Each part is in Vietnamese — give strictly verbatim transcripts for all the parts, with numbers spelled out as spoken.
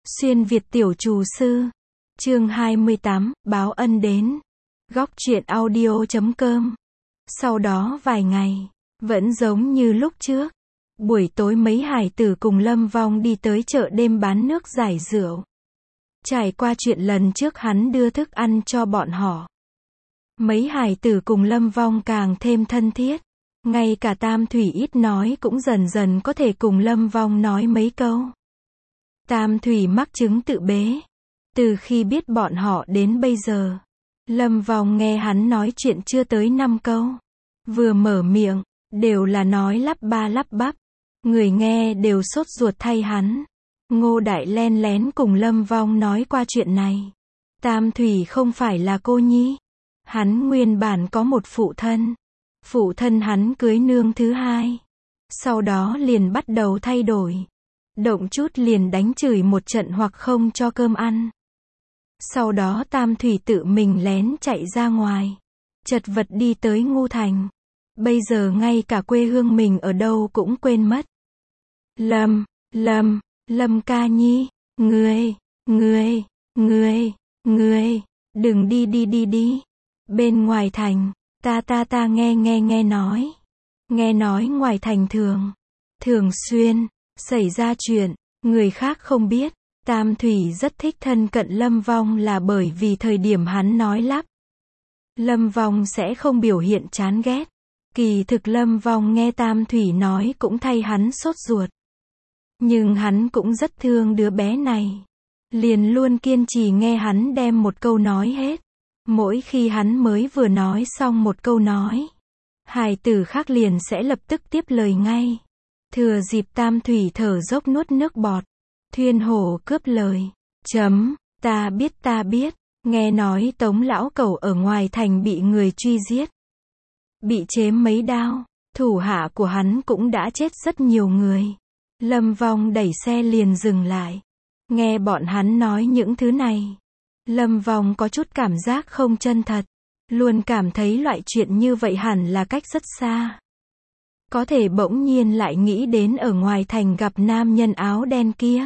Xuyên Việt tiểu trù sư. Chương hai mươi tám, báo ân đến. Góc truyện audio chấm com. Sau đó vài ngày, vẫn giống như lúc trước. Buổi tối mấy hải tử cùng Lâm Vong đi tới chợ đêm bán nước giải rượu. Trải qua chuyện lần trước hắn đưa thức ăn cho bọn họ. Mấy hải tử cùng Lâm Vong càng thêm thân thiết. Ngay cả Tam Thủy ít nói cũng dần dần có thể cùng Lâm Vong nói mấy câu. Tam Thủy mắc chứng tự bế. Từ khi biết bọn họ đến bây giờ, Lâm Vong nghe hắn nói chuyện chưa tới năm câu. Vừa mở miệng, đều là nói lắp ba lắp bắp. Người nghe đều sốt ruột thay hắn. Ngô Đại len lén cùng Lâm Vong nói qua chuyện này. Tam Thủy không phải là cô nhi. Hắn nguyên bản có một phụ thân. Phụ thân hắn cưới nương thứ hai. Sau đó liền bắt đầu thay đổi. Động chút liền đánh chửi một trận hoặc không cho cơm ăn. Sau đó Tam Thủy tự mình lén chạy ra ngoài. Chật vật đi tới Ngu Thành. Bây giờ ngay cả quê hương mình ở đâu cũng quên mất. Lâm, Lâm, Lâm ca nhi, ngươi, ngươi, ngươi, ngươi, đừng đi đi đi đi. Bên ngoài thành, ta ta ta nghe nghe nghe nói. Nghe nói ngoài thành thường, thường xuyên, xảy ra chuyện, người khác không biết. Tam Thủy rất thích thân cận Lâm Vong là bởi vì thời điểm hắn nói lắp. Lâm Vong sẽ không biểu hiện chán ghét. Kỳ thực Lâm Vong nghe Tam Thủy nói cũng thay hắn sốt ruột. Nhưng hắn cũng rất thương đứa bé này. Liền luôn kiên trì nghe hắn đem một câu nói hết. Mỗi khi hắn mới vừa nói xong một câu nói, hài tử khác liền sẽ lập tức tiếp lời ngay. Thừa dịp Tam Thủy thở dốc nuốt nước bọt, Thuyên Hổ cướp lời. Chấm, ta biết ta biết, nghe nói Tống lão cẩu ở ngoài thành bị người truy giết. Bị chém mấy đao, thủ hạ của hắn cũng đã chết rất nhiều người. Lâm Vong đẩy xe liền dừng lại. Nghe bọn hắn nói những thứ này, Lâm Vong có chút cảm giác không chân thật. Luôn cảm thấy loại chuyện như vậy hẳn là cách rất xa. Có thể bỗng nhiên lại nghĩ đến ở ngoài thành gặp nam nhân áo đen kia.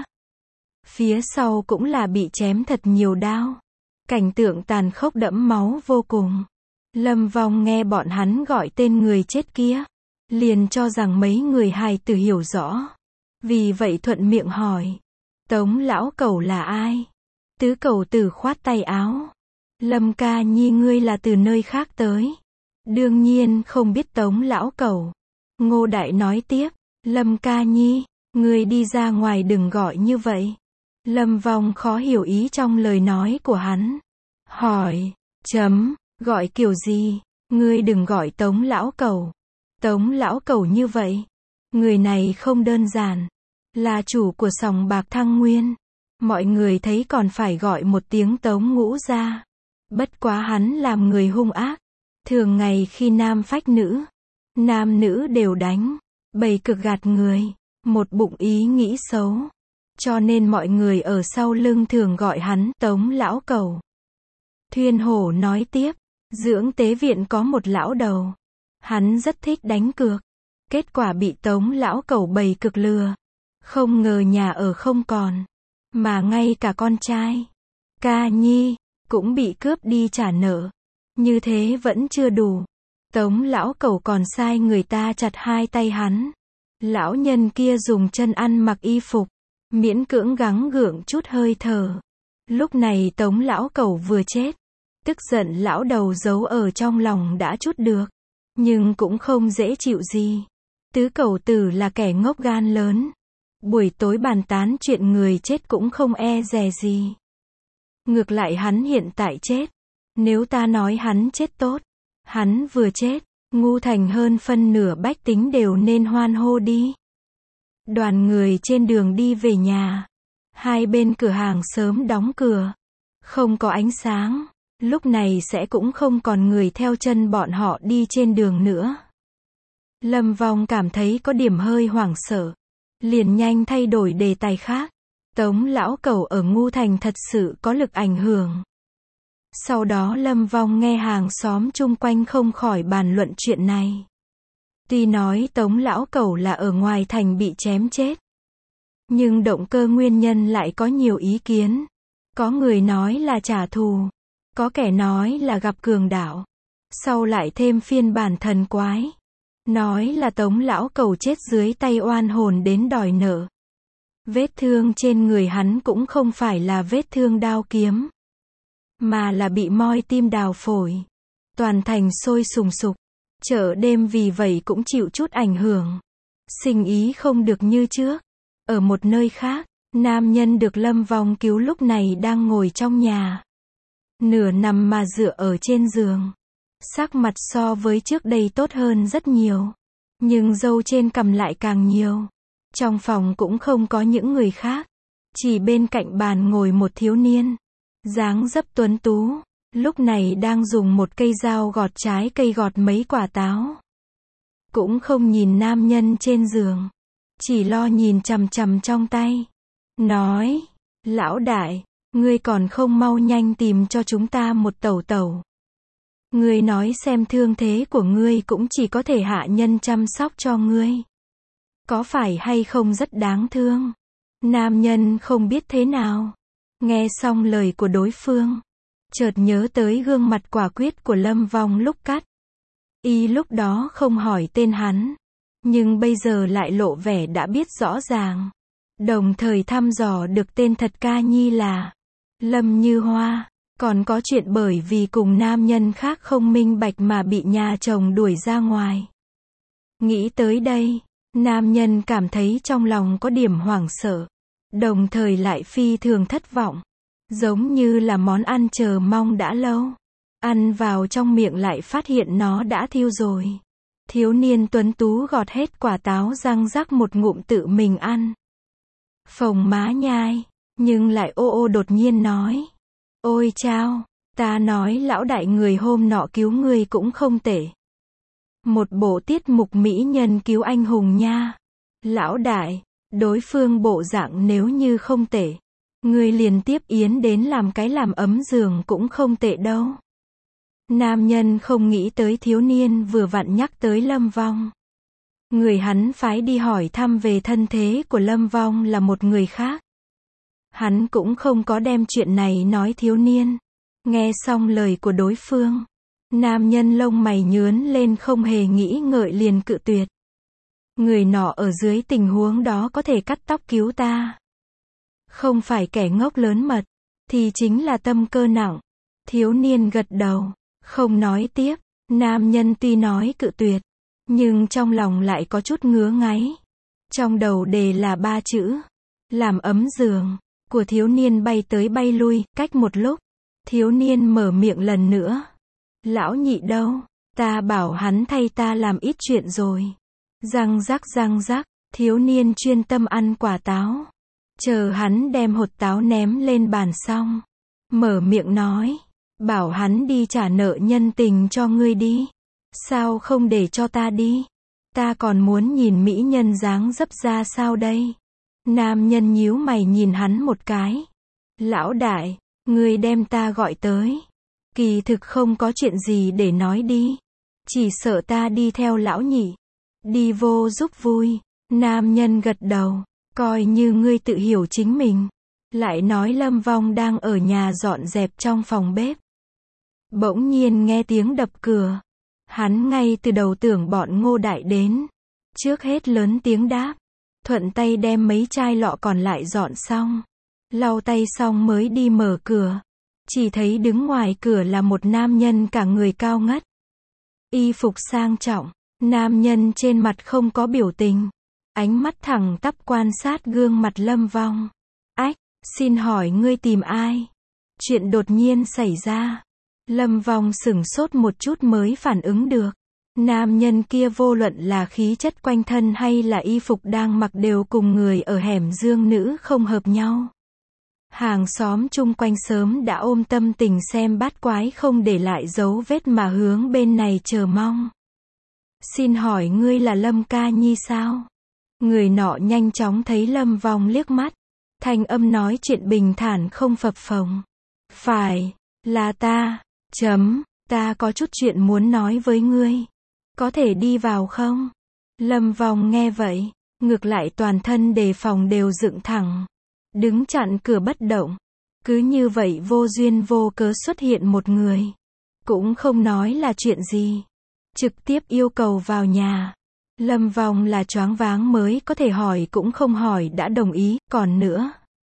Phía sau cũng là bị chém thật nhiều đao. Cảnh tượng tàn khốc đẫm máu vô cùng. Lâm Vong nghe bọn hắn gọi tên người chết kia, liền cho rằng mấy người hài tử hiểu rõ. Vì vậy thuận miệng hỏi, Tống lão cẩu là ai? Tứ cẩu tử khoát tay áo. Lâm ca nhi ngươi là từ nơi khác tới. Đương nhiên không biết Tống lão cẩu. Ngô Đại nói tiếp, Lâm ca nhi, ngươi đi ra ngoài đừng gọi như vậy. Lâm Vong khó hiểu ý trong lời nói của hắn. Hỏi, chấm, gọi kiểu gì? Ngươi đừng gọi Tống lão cẩu. Tống lão cẩu như vậy. Người này không đơn giản. Là chủ của sòng bạc Thăng Nguyên. Mọi người thấy còn phải gọi một tiếng Tống ngũ ra. Bất quá hắn làm người hung ác. Thường ngày khi nam phách nữ, nam nữ đều đánh, bày cực gạt người, một bụng ý nghĩ xấu. Cho nên mọi người ở sau lưng thường gọi hắn Tống lão cẩu. Thuyên Hổ nói tiếp, dưỡng tế viện có một lão đầu. Hắn rất thích đánh cược. Kết quả bị Tống lão cẩu bày cực lừa. Không ngờ nhà ở không còn. Mà ngay cả con trai, ca nhi, cũng bị cướp đi trả nợ. Như thế vẫn chưa đủ. Tống lão cẩu còn sai người ta chặt hai tay hắn. Lão nhân kia dùng chân ăn mặc y phục, miễn cưỡng gắng gượng chút hơi thở. Lúc này Tống lão cẩu vừa chết. Tức giận lão đầu giấu ở trong lòng đã chút được. Nhưng cũng không dễ chịu gì. Tứ cẩu tử là kẻ ngốc gan lớn. Buổi tối bàn tán chuyện người chết cũng không e dè gì. Ngược lại hắn hiện tại chết. Nếu ta nói hắn chết tốt, hắn vừa chết, Ngu Thành hơn phân nửa bách tính đều nên hoan hô đi. Đoàn người trên đường đi về nhà. Hai bên cửa hàng sớm đóng cửa. Không có ánh sáng. Lúc này sẽ cũng không còn người theo chân bọn họ đi trên đường nữa. Lâm Vong cảm thấy có điểm hơi hoảng sợ. Liền nhanh thay đổi đề tài khác. Tống lão cẩu ở Ngu Thành thật sự có lực ảnh hưởng. Sau đó Lâm Vong nghe hàng xóm chung quanh không khỏi bàn luận chuyện này. Tuy nói Tống lão cẩu là ở ngoài thành bị chém chết. Nhưng động cơ nguyên nhân lại có nhiều ý kiến. Có người nói là trả thù. Có kẻ nói là gặp cường đạo. Sau lại thêm phiên bản thần quái. Nói là Tống lão cầu chết dưới tay oan hồn đến đòi nợ. Vết thương trên người hắn cũng không phải là vết thương đao kiếm, mà là bị moi tim đào phổi. Toàn thành sôi sùng sục. Chợ đêm vì vậy cũng chịu chút ảnh hưởng. Sinh ý không được như trước. Ở một nơi khác, nam nhân được Lâm Vong cứu lúc này đang ngồi trong nhà. Nửa nằm mà dựa ở trên giường. Sắc mặt so với trước đây tốt hơn rất nhiều. Nhưng râu trên cằm lại càng nhiều. Trong phòng cũng không có những người khác. Chỉ bên cạnh bàn ngồi một thiếu niên. Dáng dấp tuấn tú. Lúc này đang dùng một cây dao gọt trái cây gọt mấy quả táo. Cũng không nhìn nam nhân trên giường. Chỉ lo nhìn chằm chằm trong tay. Nói, lão đại, ngươi còn không mau nhanh tìm cho chúng ta một tẩu tẩu. Ngươi nói xem thương thế của ngươi cũng chỉ có thể hạ nhân chăm sóc cho ngươi. Có phải hay không rất đáng thương? Nam nhân không biết thế nào. Nghe xong lời của đối phương. Chợt nhớ tới gương mặt quả quyết của Lâm Vong lúc cắt. Y lúc đó không hỏi tên hắn. Nhưng bây giờ lại lộ vẻ đã biết rõ ràng. Đồng thời thăm dò được tên thật ca nhi là Lâm Như Hoa. Còn có chuyện bởi vì cùng nam nhân khác không minh bạch mà bị nhà chồng đuổi ra ngoài. Nghĩ tới đây, nam nhân cảm thấy trong lòng có điểm hoảng sợ. Đồng thời lại phi thường thất vọng. Giống như là món ăn chờ mong đã lâu. Ăn vào trong miệng lại phát hiện nó đã thiêu rồi. Thiếu niên tuấn tú gọt hết quả táo răng rắc một ngụm tự mình ăn. Phồng má nhai, nhưng lại ô ô đột nhiên nói. Ôi chao, ta nói lão đại người hôm nọ cứu ngươi cũng không tệ. Một bộ tiết mục mỹ nhân cứu anh hùng nha. Lão đại, đối phương bộ dạng nếu như không tệ. Ngươi liền tiếp yến đến làm cái làm ấm giường cũng không tệ đâu. Nam nhân không nghĩ tới thiếu niên vừa vặn nhắc tới Lâm Vong. Người hắn phái đi hỏi thăm về thân thế của Lâm Vong là một người khác. Hắn cũng không có đem chuyện này nói thiếu niên. Nghe xong lời của đối phương. Nam nhân lông mày nhướn lên không hề nghĩ ngợi liền cự tuyệt. Người nọ ở dưới tình huống đó có thể cắt tóc cứu ta. Không phải kẻ ngốc lớn mật. Thì chính là tâm cơ nặng. Thiếu niên gật đầu. Không nói tiếp. Nam nhân tuy nói cự tuyệt. Nhưng trong lòng lại có chút ngứa ngáy. Trong đầu đề là ba chữ. Làm ấm giường. Của thiếu niên bay tới bay lui. Cách một lúc. Thiếu niên mở miệng lần nữa. Lão nhị đâu? Ta bảo hắn thay ta làm ít chuyện rồi. Răng rắc răng rắc. Thiếu niên chuyên tâm ăn quả táo. Chờ hắn đem hột táo ném lên bàn xong. Mở miệng nói. Bảo hắn đi trả nợ nhân tình cho ngươi đi. Sao không để cho ta đi? Ta còn muốn nhìn mỹ nhân dáng dấp ra sao đây? Nam nhân nhíu mày nhìn hắn một cái. Lão đại, ngươi đem ta gọi tới. Kỳ thực không có chuyện gì để nói đi. Chỉ sợ ta đi theo lão nhị. Đi vô giúp vui. Nam nhân gật đầu. Coi như ngươi tự hiểu chính mình. Lại nói Lâm Vong đang ở nhà dọn dẹp trong phòng bếp. Bỗng nhiên nghe tiếng đập cửa. Hắn ngay từ đầu tưởng bọn Ngô Đại đến. Trước hết lớn tiếng đáp. Thuận tay đem mấy chai lọ còn lại dọn xong. Lau tay xong mới đi mở cửa. Chỉ thấy đứng ngoài cửa là một nam nhân cả người cao ngất. Y phục sang trọng. Nam nhân trên mặt không có biểu tình. Ánh mắt thẳng tắp quan sát gương mặt Lâm Vong. Ách, xin hỏi ngươi tìm ai? Chuyện đột nhiên xảy ra. Lâm Vong sửng sốt một chút mới phản ứng được. Nam nhân kia vô luận là khí chất quanh thân hay là y phục đang mặc đều cùng người ở hẻm dương nữ không hợp nhau. Hàng xóm chung quanh sớm đã ôm tâm tình xem bát quái không để lại dấu vết mà hướng bên này chờ mong. Xin hỏi ngươi là Lâm ca nhi sao? Người nọ nhanh chóng thấy Lâm Vong liếc mắt. Thanh âm nói chuyện bình thản không phập phồng. Phải, là ta, chấm, ta có chút chuyện muốn nói với ngươi. Có thể đi vào không? Lâm Vong nghe vậy, Ngược lại toàn thân đề phòng đều dựng thẳng, đứng chặn cửa bất động. Cứ như vậy vô duyên vô cớ xuất hiện một người, cũng không nói là chuyện gì, trực tiếp yêu cầu vào nhà. Lâm Vong là choáng váng mới có thể hỏi cũng không hỏi đã đồng ý, còn nữa.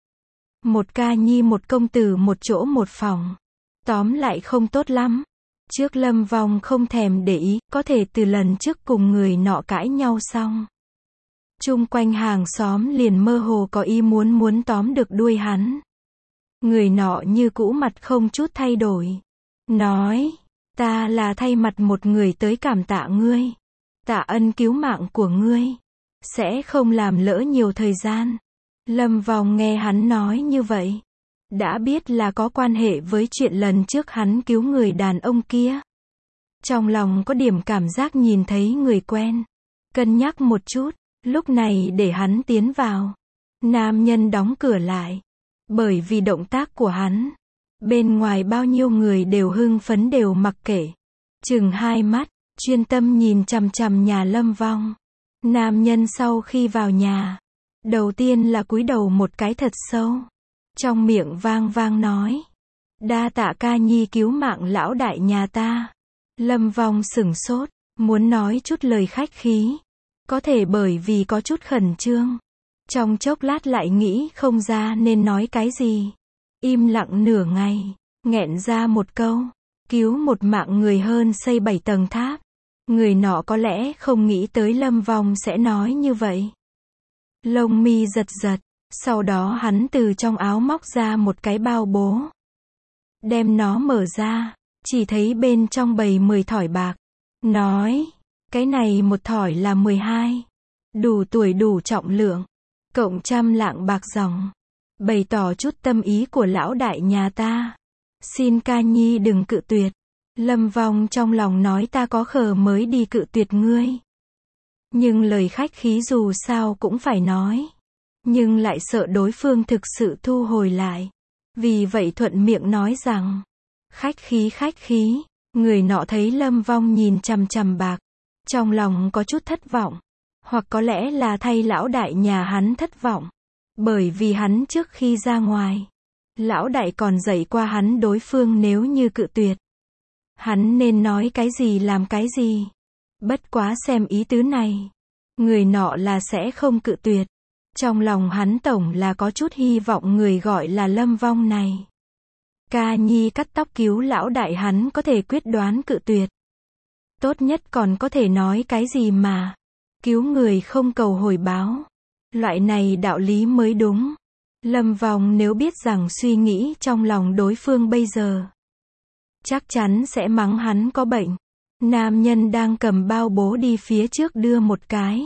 Một ca nhi một công tử một chỗ một phòng. Tóm lại không tốt lắm. Trước Lâm Vong không thèm để ý, có thể từ lần trước cùng người nọ cãi nhau xong. Chung quanh hàng xóm liền mơ hồ có ý muốn muốn tóm được đuôi hắn. Người nọ như cũ mặt không chút thay đổi. Nói, ta là thay mặt một người tới cảm tạ ngươi. Tạ ân cứu mạng của ngươi. Sẽ không làm lỡ nhiều thời gian. Lâm Vong nghe hắn nói như vậy. Đã biết là có quan hệ với chuyện lần trước hắn cứu người đàn ông kia. Trong lòng có điểm cảm giác nhìn thấy người quen. Cân nhắc một chút, lúc này để hắn tiến vào. Nam nhân đóng cửa lại. Bởi vì động tác của hắn, bên ngoài bao nhiêu người đều hưng phấn đều mặc kệ. Chừng hai mắt, chuyên tâm nhìn chằm chằm nhà Lâm Vong. Nam nhân sau khi vào nhà, đầu tiên là cúi đầu một cái thật sâu. Trong miệng vang vang nói, đa tạ ca nhi cứu mạng lão đại nhà ta. Lâm Vong sửng sốt, muốn nói chút lời khách khí. Có thể bởi vì có chút khẩn trương. Trong chốc lát lại nghĩ không ra nên nói cái gì. Im lặng nửa ngày, nghẹn ra một câu, cứu một mạng người hơn xây bảy tầng tháp. Người nọ có lẽ không nghĩ tới Lâm Vong sẽ nói như vậy. Lông mi giật giật, sau đó hắn từ trong áo móc ra một cái bao bố. Đem nó mở ra, chỉ thấy bên trong bầy mười thỏi bạc. Nói, cái này một thỏi là mười hai. Đủ tuổi đủ trọng lượng. Cộng trăm lạng bạc dòng. Bày tỏ chút tâm ý của lão đại nhà ta. Xin ca nhi đừng cự tuyệt. Lâm Vong trong lòng nói ta có khờ mới đi cự tuyệt ngươi. Nhưng lời khách khí dù sao cũng phải nói. Nhưng lại sợ đối phương thực sự thu hồi lại. Vì vậy thuận miệng nói rằng, khách khí khách khí. Người nọ thấy Lâm Vong nhìn chằm chằm bạc. Trong lòng có chút thất vọng. Hoặc có lẽ là thay lão đại nhà hắn thất vọng. Bởi vì hắn trước khi ra ngoài, lão đại còn dạy qua hắn đối phương nếu như cự tuyệt. Hắn nên nói cái gì làm cái gì. Bất quá xem ý tứ này. Người nọ là sẽ không cự tuyệt. Trong lòng hắn tổng là có chút hy vọng người gọi là Lâm Vong này. Ca nhi cắt tóc cứu lão đại hắn có thể quyết đoán cự tuyệt. Tốt nhất còn có thể nói cái gì mà. Cứu người không cầu hồi báo. Loại này đạo lý mới đúng. Lâm Vong nếu biết rằng suy nghĩ trong lòng đối phương bây giờ, chắc chắn sẽ mắng hắn có bệnh. Nam nhân đang cầm bao bố đi phía trước đưa một cái.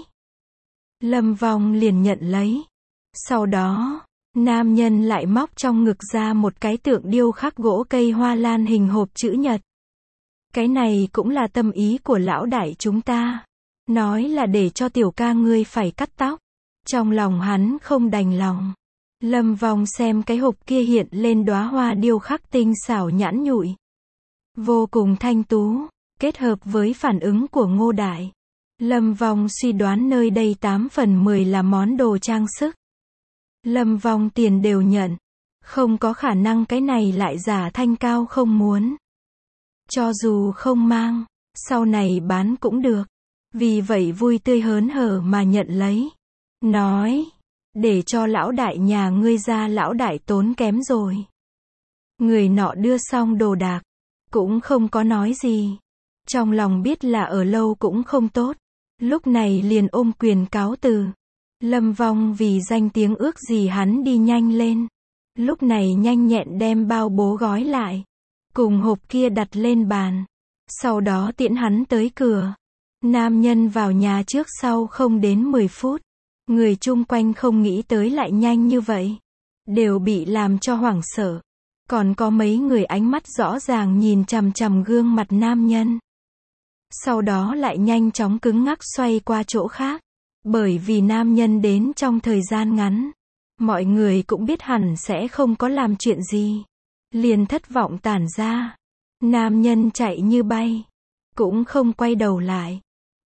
Lâm Vong liền nhận lấy. Sau đó, nam nhân lại móc trong ngực ra một cái tượng điêu khắc gỗ cây hoa lan hình hộp chữ nhật. Cái này cũng là tâm ý của lão đại chúng ta. Nói là để cho tiểu ca ngươi phải cắt tóc. Trong lòng hắn không đành lòng. Lâm Vong xem cái hộp kia hiện lên đóa hoa điêu khắc tinh xảo nhẵn nhụi. Vô cùng thanh tú. Kết hợp với phản ứng của Ngô Đại. Lâm Vong suy đoán nơi đây tám phần mười là món đồ trang sức. Lâm Vong tiền đều nhận. Không có khả năng cái này lại giả thanh cao không muốn. Cho dù không mang, sau này bán cũng được. Vì vậy vui tươi hớn hở mà nhận lấy. Nói, để cho lão đại nhà ngươi ra lão đại tốn kém rồi. Người nọ đưa xong đồ đạc, cũng không có nói gì. Trong lòng biết là ở lâu cũng không tốt. Lúc này liền ôm quyền cáo từ. Lâm Vong vì danh tiếng ước gì hắn đi nhanh lên. Lúc này nhanh nhẹn đem bao bố gói lại. Cùng hộp kia đặt lên bàn. Sau đó tiễn hắn tới cửa. Nam nhân vào nhà trước sau không đến mười phút. Người chung quanh không nghĩ tới lại nhanh như vậy. Đều bị làm cho hoảng sợ. Còn có mấy người ánh mắt rõ ràng nhìn chằm chằm gương mặt nam nhân. Sau đó lại nhanh chóng cứng ngắc xoay qua chỗ khác. Bởi vì nam nhân đến trong thời gian ngắn. Mọi người cũng biết hẳn sẽ không có làm chuyện gì. Liền thất vọng tản ra. Nam nhân chạy như bay. Cũng không quay đầu lại.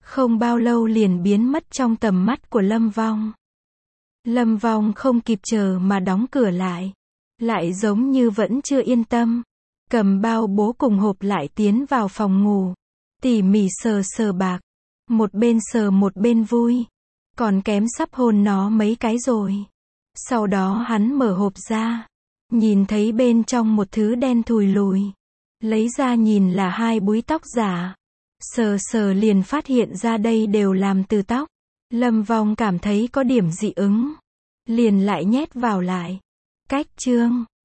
Không bao lâu liền biến mất trong tầm mắt của Lâm Vong. Lâm Vong không kịp chờ mà đóng cửa lại. Lại giống như vẫn chưa yên tâm. Cầm bao bố cùng hộp lại tiến vào phòng ngủ. Tỉ mỉ sờ sờ bạc. Một bên sờ một bên vui. Còn kém sắp hôn nó mấy cái rồi. Sau đó hắn mở hộp ra. Nhìn thấy bên trong một thứ đen thùi lùi. Lấy ra nhìn là hai búi tóc giả. Sờ sờ liền phát hiện ra đây đều làm từ tóc. Lâm Vong cảm thấy có điểm dị ứng. Liền lại nhét vào lại. Cách chương